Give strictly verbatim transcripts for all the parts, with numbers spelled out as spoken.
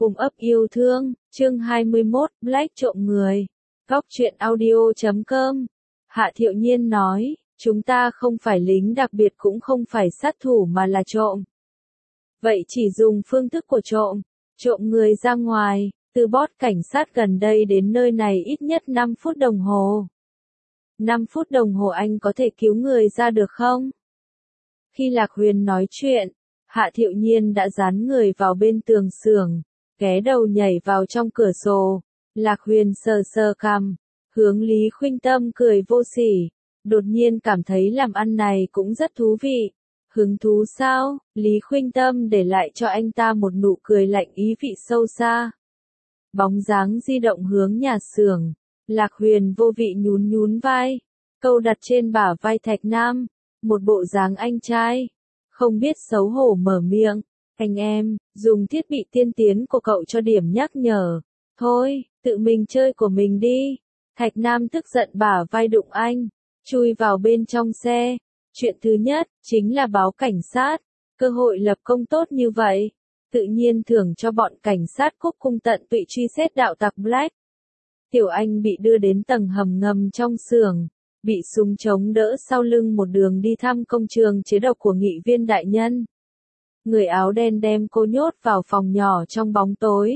Cùng ấp yêu thương, chương hai mươi mốt, Black trộm người. Góc truyện audio chấm com. Hạ Thiệu Nhiên nói, chúng ta không phải lính đặc biệt cũng không phải sát thủ mà là trộm. Vậy chỉ dùng phương thức của trộm, trộm người ra ngoài, từ bót cảnh sát gần đây đến nơi này ít nhất năm phút đồng hồ. năm phút đồng hồ anh có thể cứu người ra được không? Khi Lạc Huyền nói chuyện, Hạ Thiệu Nhiên đã dán người vào bên tường xưởng, ghé đầu nhảy vào trong cửa sổ. Lạc Huyền sờ sờ cằm, hướng Lý Khuynh Tâm cười vô sỉ, đột nhiên cảm thấy làm ăn này cũng rất thú vị. Hứng thú sao? Lý Khuynh Tâm để lại cho anh ta một nụ cười lạnh ý vị sâu xa. Bóng dáng di động hướng nhà xưởng, Lạc Huyền vô vị nhún nhún vai, câu đặt trên bả vai Thạch Nam, một bộ dáng anh trai, không biết xấu hổ mở miệng, anh em, dùng thiết bị tiên tiến của cậu cho điểm nhắc nhở, thôi, tự mình chơi của mình đi. Thạch Nam tức giận bả vai đụng anh, chui vào bên trong xe, chuyện thứ nhất, chính là báo cảnh sát, cơ hội lập công tốt như vậy, tự nhiên thưởng cho bọn cảnh sát cúc cung tận tụy truy xét đạo tặc Black. Tiểu Anh bị đưa đến tầng hầm ngầm trong xưởng, bị súng chống đỡ sau lưng một đường đi thăm công trường chế độc của nghị viên đại nhân. Người áo đen đem cô nhốt vào phòng nhỏ trong bóng tối.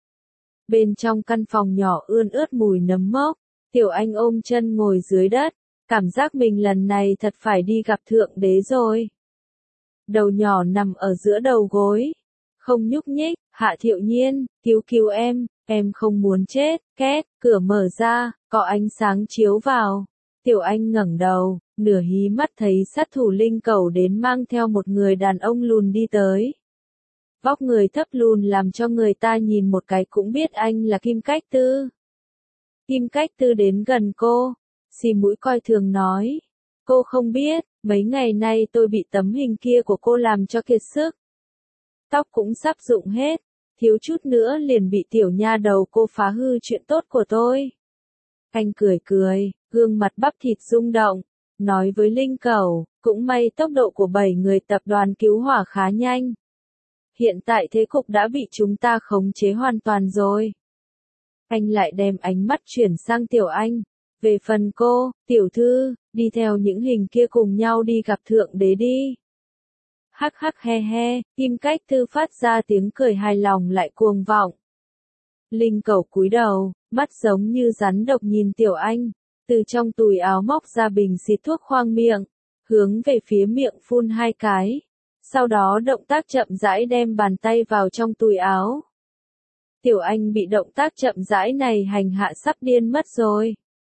Bên trong căn phòng nhỏ ươn ướt mùi nấm mốc, Tiểu Anh ôm chân ngồi dưới đất, cảm giác mình lần này thật phải đi gặp Thượng Đế rồi. Đầu nhỏ nằm ở giữa đầu gối, không nhúc nhích. Hạ Thiệu Nhiên, cứu cứu em, em không muốn chết. Két, cửa mở ra, có ánh sáng chiếu vào. Tiểu Anh ngẩng đầu, nửa hí mắt thấy sát thủ Linh Cẩu đến mang theo một người đàn ông lùn đi tới. Vóc người thấp lùn làm cho người ta nhìn một cái cũng biết anh là Kim Cách Tư. Kim Cách Tư đến gần cô, xì mũi coi thường nói. Cô không biết, mấy ngày nay tôi bị tấm hình kia của cô làm cho kiệt sức. Tóc cũng sắp rụng hết, thiếu chút nữa liền bị tiểu nha đầu cô phá hư chuyện tốt của tôi. Anh cười cười, gương mặt bắp thịt rung động, nói với Linh Cẩu, cũng may tốc độ của bảy người tập đoàn cứu hỏa khá nhanh. Hiện tại thế cục đã bị chúng ta khống chế hoàn toàn rồi. Anh lại đem ánh mắt chuyển sang Tiểu Anh. Về phần cô, tiểu thư, đi theo những hình kia cùng nhau đi gặp Thượng Đế đi. Hắc hắc he he, Kim Cách Tư phát ra tiếng cười hài lòng lại cuồng vọng. Linh Cẩu cúi đầu, mắt giống như rắn độc nhìn Tiểu Anh, từ trong túi áo móc ra bình xịt thuốc khoang miệng, hướng về phía miệng phun hai cái, sau đó động tác chậm rãi đem bàn tay vào trong túi áo. Tiểu Anh bị động tác chậm rãi này hành hạ sắp điên mất rồi.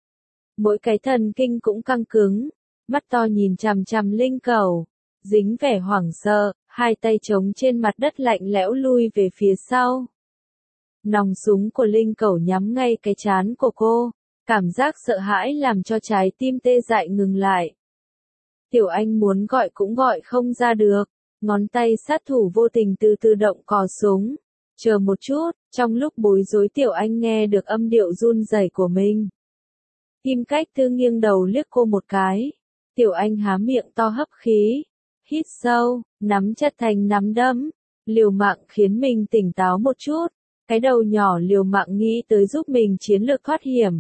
Mỗi cái thần kinh cũng căng cứng, mắt to nhìn chằm chằm Linh Cẩu, dính vẻ hoảng sợ, hai tay chống trên mặt đất lạnh lẽo lui về phía sau. Nòng súng của Linh Cẩu nhắm ngay cái trán của cô, cảm giác sợ hãi làm cho trái tim tê dại ngừng lại. Tiểu Anh muốn gọi cũng gọi không ra được, ngón tay sát thủ vô tình từ từ động cò súng. Chờ một chút, trong lúc bối rối Tiểu Anh nghe được âm điệu run rẩy của mình. Kim Cách Tư nghiêng đầu liếc cô một cái. Tiểu Anh há miệng to hấp khí, hít sâu, nắm chặt thành nắm đấm, liều mạng khiến mình tỉnh táo một chút, cái đầu nhỏ liều mạng nghĩ tới giúp mình chiến lược thoát hiểm.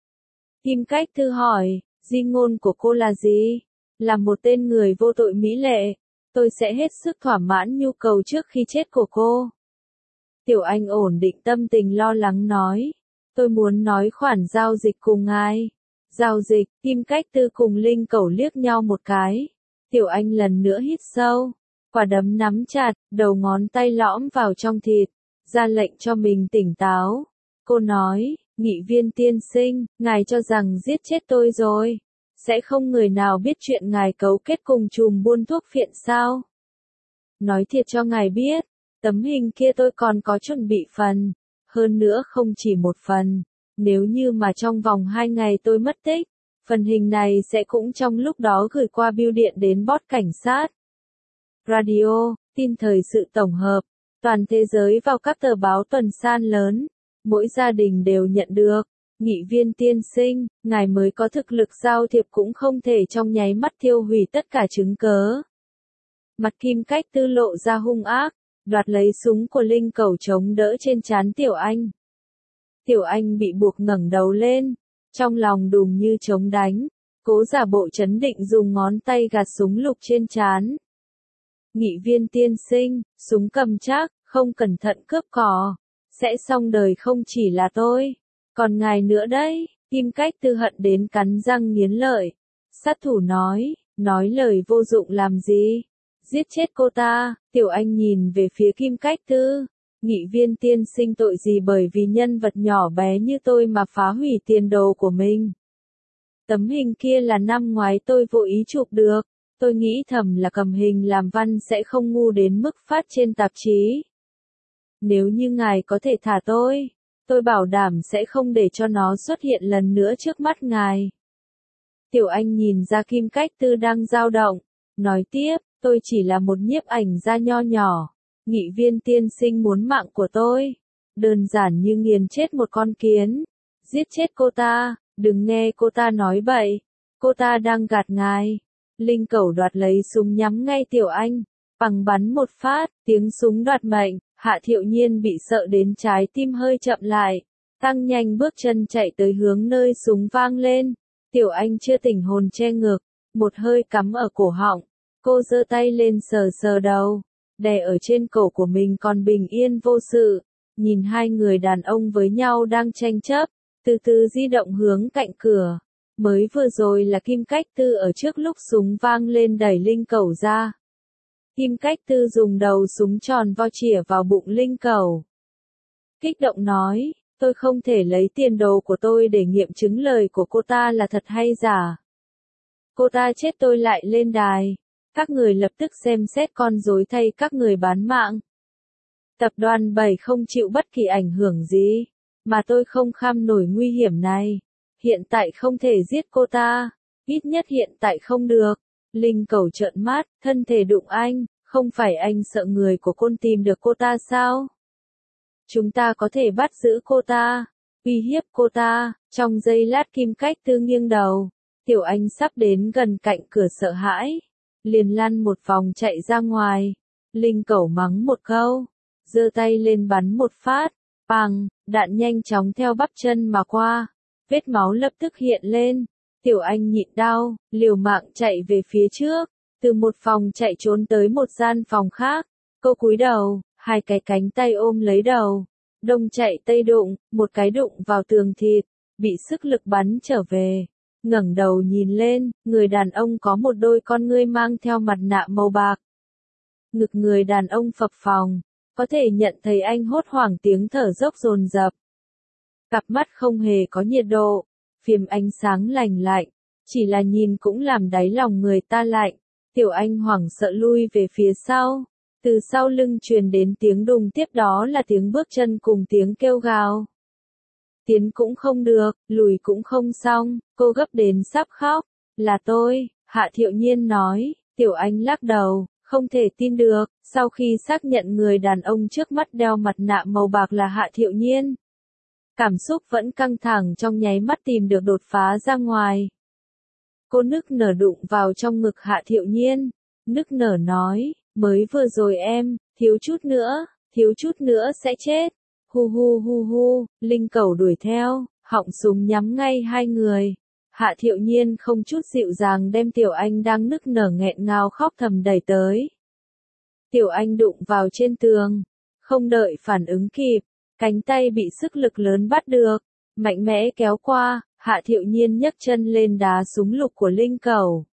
Kim Cách Tư hỏi, di ngôn của cô là gì? Là một tên người vô tội mỹ lệ, tôi sẽ hết sức thỏa mãn nhu cầu trước khi chết của cô. Tiểu Anh ổn định tâm tình lo lắng nói, tôi muốn nói khoản giao dịch cùng ngài. Giao dịch, Kim Cách Tư cùng Linh Cẩu liếc nhau một cái. Tiểu Anh lần nữa hít sâu, quả đấm nắm chặt, đầu ngón tay lõm vào trong thịt, ra lệnh cho mình tỉnh táo. Cô nói, nghị viên tiên sinh, ngài cho rằng giết chết tôi rồi, sẽ không người nào biết chuyện ngài cấu kết cùng chùm buôn thuốc phiện sao? Nói thiệt cho ngài biết, tấm hình kia tôi còn có chuẩn bị phần, hơn nữa không chỉ một phần. Nếu như mà trong vòng hai ngày tôi mất tích, phần hình này sẽ cũng trong lúc đó gửi qua bưu điện đến bót cảnh sát. Radio, tin thời sự tổng hợp, toàn thế giới vào các tờ báo tuần san lớn, mỗi gia đình đều nhận được. Nghị viên tiên sinh, ngài mới có thực lực giao thiệp cũng không thể trong nháy mắt tiêu hủy tất cả chứng cớ. Mặt Kim Cách Tư lộ ra hung ác, đoạt lấy súng của Linh Cẩu chống đỡ trên trán Tiểu Anh. Tiểu Anh bị buộc ngẩng đầu lên, trong lòng đùng như trống đánh, cố giả bộ trấn định dùng ngón tay gạt súng lục trên trán. Nghị viên tiên sinh, súng cầm chắc, không cẩn thận cướp cò, sẽ xong đời không chỉ là tôi, còn ngài nữa đấy. Kim Cách Tư hận đến cắn răng nghiến lợi. Sát thủ nói, nói lời vô dụng làm gì? Giết chết cô ta. Tiểu Anh nhìn về phía Kim Cách Tư. Nghị viên tiên sinh tội gì bởi vì nhân vật nhỏ bé như tôi mà phá hủy tiền đồ của mình. Tấm hình kia là năm ngoái tôi vô ý chụp được. Tôi nghĩ thầm là cầm hình làm văn sẽ không ngu đến mức phát trên tạp chí. Nếu như ngài có thể thả tôi, tôi bảo đảm sẽ không để cho nó xuất hiện lần nữa trước mắt ngài. Tiểu Anh nhìn ra Kim Cách Tư đang dao động, nói tiếp, tôi chỉ là một nhiếp ảnh gia nho nhỏ. Nghị viên tiên sinh muốn mạng của tôi, đơn giản như nghiền chết một con kiến, giết chết cô ta, đừng nghe cô ta nói bậy, cô ta đang gạt ngài. Linh Cẩu đoạt lấy súng nhắm ngay Tiểu Anh, bằng bắn một phát, tiếng súng đoạt mệnh, Hạ Thiệu Nhiên bị sợ đến trái tim hơi chậm lại, tăng nhanh bước chân chạy tới hướng nơi súng vang lên. Tiểu Anh chưa tỉnh hồn che ngực, một hơi cắm ở cổ họng, cô giơ tay lên sờ sờ đầu, đè ở trên cổ của mình còn bình yên vô sự, nhìn hai người đàn ông với nhau đang tranh chấp, từ từ di động hướng cạnh cửa. Mới vừa rồi là Kim Cách Tư ở trước lúc súng vang lên đẩy Linh Cẩu ra. Kim Cách Tư dùng đầu súng tròn vo chĩa vào bụng Linh Cẩu. Kích động nói, tôi không thể lấy tiền đồ của tôi để nghiệm chứng lời của cô ta là thật hay giả. Cô ta chết tôi lại lên đài. Các người lập tức xem xét con rối thay các người bán mạng. Tập đoàn bảy không chịu bất kỳ ảnh hưởng gì, mà tôi không kham nổi nguy hiểm này. Hiện tại không thể giết cô ta, ít nhất hiện tại không được. Linh Cẩu trợn mắt, thân thể đụng anh, không phải anh sợ người của côn tìm được cô ta sao? Chúng ta có thể bắt giữ cô ta, uy hiếp cô ta. Trong giây lát Kim Cách Tư nghiêng đầu, Tiểu Anh sắp đến gần cạnh cửa sợ hãi, liền lăn một vòng chạy ra ngoài. Linh Cẩu mắng một câu, giơ tay lên bắn một phát, bang, đạn nhanh chóng theo bắp chân mà qua, vết máu lập tức hiện lên. Tiểu Anh nhịn đau, liều mạng chạy về phía trước, từ một phòng chạy trốn tới một gian phòng khác. Cô cúi đầu, hai cái cánh tay ôm lấy đầu, đông chạy tây đụng, một cái đụng vào tường thịt, bị sức lực bắn trở về. Ngẩng đầu nhìn lên, người đàn ông có một đôi con ngươi mang theo mặt nạ màu bạc. Ngực người đàn ông phập phồng, có thể nhận thấy anh hốt hoảng tiếng thở dốc dồn dập. Cặp mắt không hề có nhiệt độ, phim ánh sáng lành lạnh, chỉ là nhìn cũng làm đáy lòng người ta lạnh. Tiểu Anh hoảng sợ lui về phía sau, từ sau lưng truyền đến tiếng đùng, tiếp đó là tiếng bước chân cùng tiếng kêu gào. Tiến cũng không được, lùi cũng không xong, cô gấp đến sắp khóc. Là tôi, Hạ Thiệu Nhiên nói. Tiểu Anh lắc đầu, không thể tin được, sau khi xác nhận người đàn ông trước mắt đeo mặt nạ màu bạc là Hạ Thiệu Nhiên. Cảm xúc vẫn căng thẳng trong nháy mắt tìm được đột phá ra ngoài. Cô nức nở đụng vào trong ngực Hạ Thiệu Nhiên, nức nở nói, mới vừa rồi em, thiếu chút nữa, thiếu chút nữa sẽ chết. Hu hu hu hu, Linh Cẩu đuổi theo, họng súng nhắm ngay hai người. Hạ Thiệu Nhiên không chút dịu dàng đem Tiểu Anh đang nức nở nghẹn ngào khóc thầm đẩy tới. Tiểu Anh đụng vào trên tường, không đợi phản ứng kịp, cánh tay bị sức lực lớn bắt được, mạnh mẽ kéo qua. Hạ Thiệu Nhiên nhấc chân lên đá súng lục của Linh Cẩu.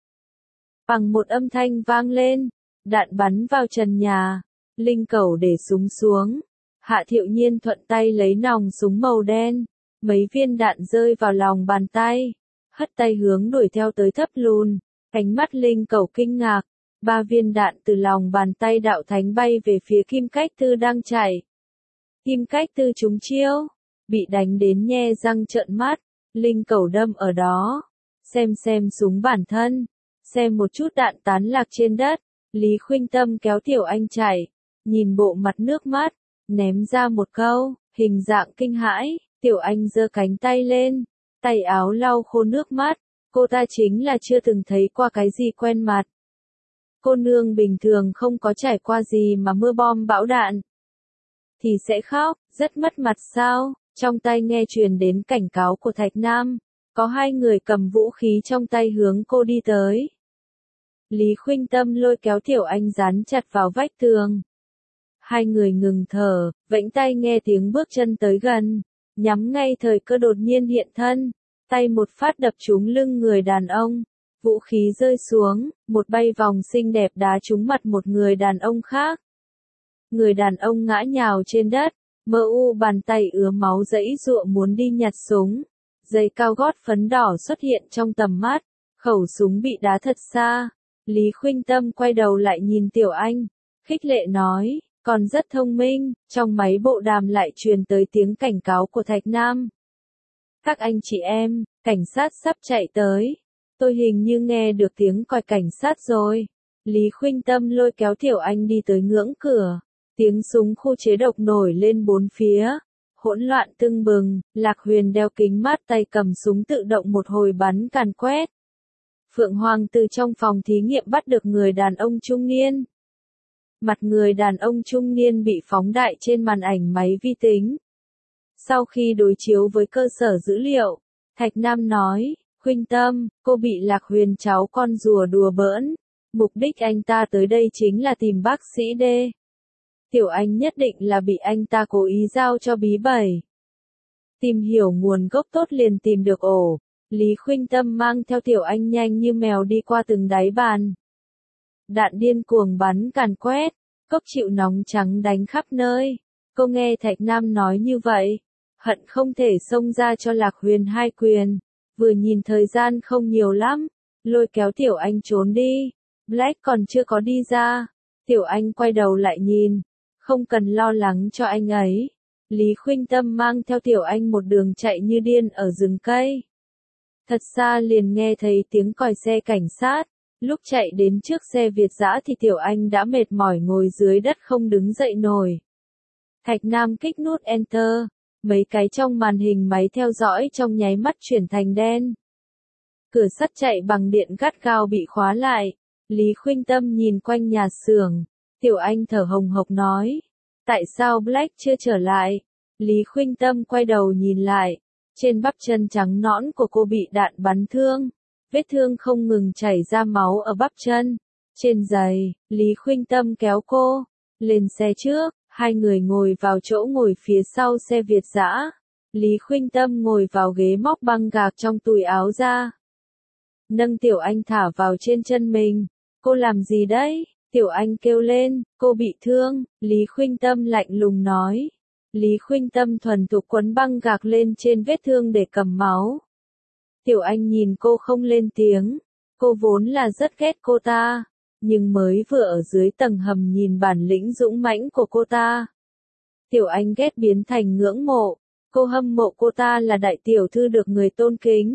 Bằng một âm thanh vang lên, đạn bắn vào trần nhà. Linh Cẩu để súng xuống. Hạ Thiệu Nhiên thuận tay lấy nòng súng màu đen. Mấy viên đạn rơi vào lòng bàn tay. Hất tay hướng đuổi theo tới thấp lùn. Ánh mắt Linh Cẩu kinh ngạc. Ba viên đạn từ lòng bàn tay Đạo Thánh bay về phía Kim Cách Tư đang chạy. Kim Cách Tư trúng chiêu, bị đánh đến nhe răng trợn mắt. Linh Cẩu đâm ở đó, xem xem súng bản thân, xem một chút đạn tán lạc trên đất. Lý Khuynh Tâm kéo Tiểu Anh chạy, nhìn bộ mặt nước mắt, ném ra một câu, hình dạng kinh hãi. Tiểu Anh giơ cánh tay lên, tay áo lau khô nước mắt, cô ta chính là chưa từng thấy qua cái gì quen mặt. cô nương bình thường không có trải qua gì mà mưa bom bão đạn. Thì sẽ khóc, rất mất mặt sao? Trong tay nghe truyền đến cảnh cáo của Thạch Nam. Có hai người cầm vũ khí trong tay hướng cô đi tới. Lý Khuynh Tâm lôi kéo Tiểu Anh dán chặt vào vách tường. Hai người ngừng thở, vẫy tay nghe tiếng bước chân tới gần. Nhắm ngay thời cơ đột nhiên hiện thân. Tay một phát đập trúng lưng người đàn ông. Vũ khí rơi xuống, một bay vòng xinh đẹp đá trúng mặt một người đàn ông khác. Người đàn ông ngã nhào trên đất, mơ u bàn tay ứa máu giãy giụa muốn đi nhặt súng. Giày cao gót phấn đỏ xuất hiện trong tầm mắt, khẩu súng bị đá thật xa. Lý Khuynh Tâm quay đầu lại nhìn Tiểu Anh, khích lệ nói, còn rất thông minh. Trong máy bộ đàm lại truyền tới tiếng cảnh cáo của Thạch Nam. Các anh chị em, cảnh sát sắp chạy tới. Tôi hình như nghe được tiếng còi cảnh sát rồi. Lý Khuynh Tâm lôi kéo Tiểu Anh đi tới ngưỡng cửa. Tiếng súng khu chế độc nổi lên bốn phía. Hỗn loạn tưng bừng, Lạc Huyền đeo kính mát tay cầm súng tự động một hồi bắn càn quét. Phượng Hoàng từ trong phòng thí nghiệm bắt được người đàn ông trung niên. Mặt người đàn ông trung niên bị phóng đại trên màn ảnh máy vi tính. Sau khi đối chiếu với cơ sở dữ liệu, Thạch Nam nói, Khuynh Tâm, cô bị Lạc Huyền cháu con rùa đùa bỡn. Mục đích anh ta tới đây chính là tìm bác sĩ D. Tiểu Anh nhất định là bị anh ta cố ý giao cho bí bảy. Tìm hiểu nguồn gốc tốt liền tìm được ổ. Lý Khuynh Tâm mang theo Tiểu Anh nhanh như mèo đi qua từng đáy bàn. Đạn điên cuồng bắn càn quét, cốc chịu nóng trắng đánh khắp nơi. Cô nghe Thạch Nam nói như vậy, hận không thể xông ra cho Lạc Huyền hai quyền. Vừa nhìn thời gian không nhiều lắm, lôi kéo Tiểu Anh trốn đi. Black còn chưa có đi ra. Tiểu Anh quay đầu lại nhìn. Không cần lo lắng cho anh ấy. Lý Khuynh Tâm mang theo Tiểu Anh một đường chạy như điên ở rừng cây. Thật xa liền nghe thấy tiếng còi xe cảnh sát. Lúc chạy đến trước xe Việt dã thì Tiểu Anh đã mệt mỏi ngồi dưới đất không đứng dậy nổi. Thạch Nam kích nút Enter. Mấy cái trong màn hình máy theo dõi trong nháy mắt chuyển thành đen. Cửa sắt chạy bằng điện gắt gao bị khóa lại. Lý Khuynh Tâm nhìn quanh nhà xưởng. Tiểu Anh thở hồng hộc nói. Tại sao Black chưa trở lại? Lý Khuynh Tâm quay đầu nhìn lại. Trên bắp chân trắng nõn của cô bị đạn bắn thương. Vết thương không ngừng chảy ra máu ở bắp chân. Trên giày, Lý Khuynh Tâm kéo cô. Lên xe trước, hai người ngồi vào chỗ ngồi phía sau xe Việt dã. Lý Khuynh Tâm ngồi vào ghế móc băng gạc trong túi áo ra. Nâng Tiểu Anh thả vào trên chân mình. Cô làm gì đấy? Tiểu Anh kêu lên, cô bị thương. Lý Khuynh Tâm lạnh lùng nói. Lý Khuynh Tâm thuần thục quấn băng gạc lên trên vết thương để cầm máu. Tiểu Anh nhìn cô không lên tiếng. Cô vốn là rất ghét cô ta. Nhưng mới vừa ở dưới tầng hầm nhìn bản lĩnh dũng mãnh của cô ta. Tiểu Anh ghét biến thành ngưỡng mộ. Cô hâm mộ cô ta là đại tiểu thư được người tôn kính.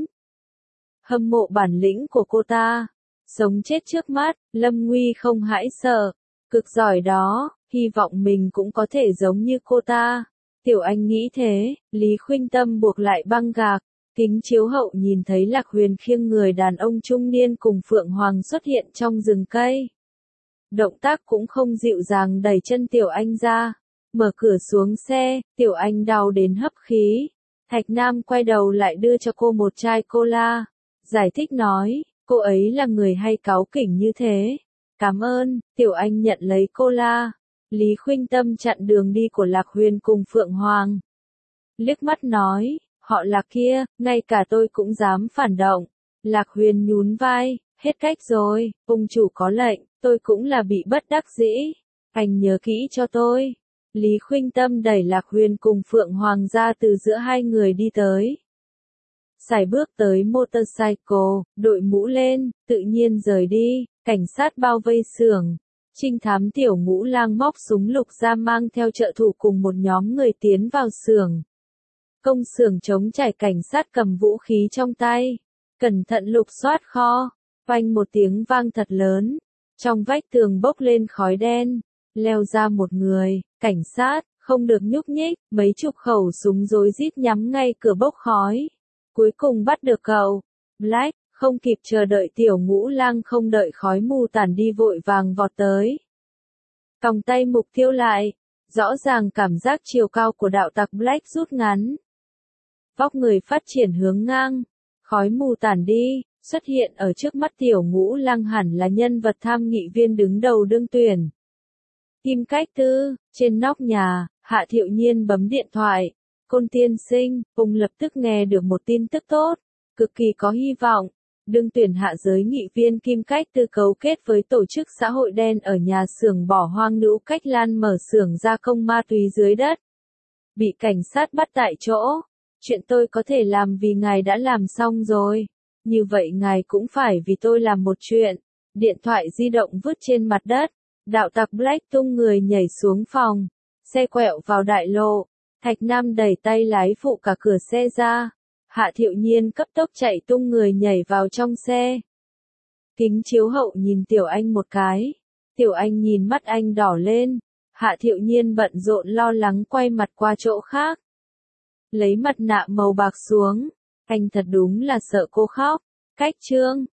Hâm mộ bản lĩnh của cô ta. Sống chết trước mắt, lâm nguy không hãi sợ. Cực giỏi đó, hy vọng mình cũng có thể giống như cô ta. Tiểu Anh nghĩ thế, Lý Khuynh Tâm buộc lại băng gạc. Kính chiếu hậu nhìn thấy Lạc Huyền khiêng người đàn ông trung niên cùng Phượng Hoàng xuất hiện trong rừng cây. Động tác cũng không dịu dàng đẩy chân Tiểu Anh ra. Mở cửa xuống xe, Tiểu Anh đau đến hấp khí. Thạch Nam quay đầu lại đưa cho cô một chai cola. Giải thích nói, cô ấy là người hay cáu kỉnh như thế. Cảm ơn. Tiểu Anh nhận lấy cola. Lý Khuynh Tâm chặn đường đi của Lạc Huyền cùng Phượng Hoàng. Liếc mắt nói, họ Lạc kia, ngay cả tôi cũng dám phản động. Lạc Huyền nhún vai, hết cách rồi, ông chủ có lệnh, tôi cũng là bị bất đắc dĩ. Anh nhớ kỹ cho tôi. Lý Khuynh Tâm đẩy Lạc Huyền cùng Phượng Hoàng ra từ giữa hai người đi tới. Sải bước tới motorcycle, đội mũ lên, tự nhiên rời đi. Cảnh sát bao vây xưởng. Trinh thám Tiểu Ngũ Lang móc súng lục ra mang theo trợ thủ cùng một nhóm người tiến vào xưởng. Công xưởng trống trải, cảnh sát cầm vũ khí trong tay. Cẩn thận lục soát kho. Phanh một tiếng vang thật lớn. Trong vách tường bốc lên khói đen. Leo ra một người. Cảnh sát, không được nhúc nhích. Mấy chục khẩu súng rối rít nhắm ngay cửa bốc khói. Cuối cùng bắt được cậu. Black, Không kịp chờ đợi Tiểu Ngũ Lang không đợi khói mù tản đi vội vàng vọt tới. Còng tay mục tiêu lại, rõ ràng cảm giác chiều cao của đạo tặc Black rút ngắn. Vóc người phát triển hướng ngang, khói mù tản đi, xuất hiện ở trước mắt Tiểu Ngũ Lang hẳn là nhân vật tham nghị viên đứng đầu đương tuyển. Kim Cách Tư, trên nóc nhà, Hạ Thiệu Nhiên bấm điện thoại. Côn tiên sinh, ông lập tức nghe được một tin tức tốt, cực kỳ có hy vọng. Đương tuyển hạ giới nghị viên Kim Cách Tư cấu kết với tổ chức xã hội đen ở nhà xưởng bỏ hoang Nữ Cách Lan mở xưởng gia công ma túy dưới đất. Bị cảnh sát bắt tại chỗ. Chuyện tôi có thể làm vì ngài đã làm xong rồi. Như vậy ngài cũng phải vì tôi làm một chuyện. Điện thoại di động vứt trên mặt đất. Đạo tặc Black tung người nhảy xuống phòng. Xe quẹo vào đại lộ. Thạch Nam đẩy tay lái phụ cả cửa xe ra. Hạ Thiệu Nhiên cấp tốc chạy tung người nhảy vào trong xe. Kính chiếu hậu nhìn Tiểu Anh một cái. Tiểu Anh nhìn mắt anh đỏ lên. Hạ Thiệu Nhiên bận rộn lo lắng quay mặt qua chỗ khác. Lấy mặt nạ màu bạc xuống. Anh thật đúng là sợ cô khóc. Cách chương.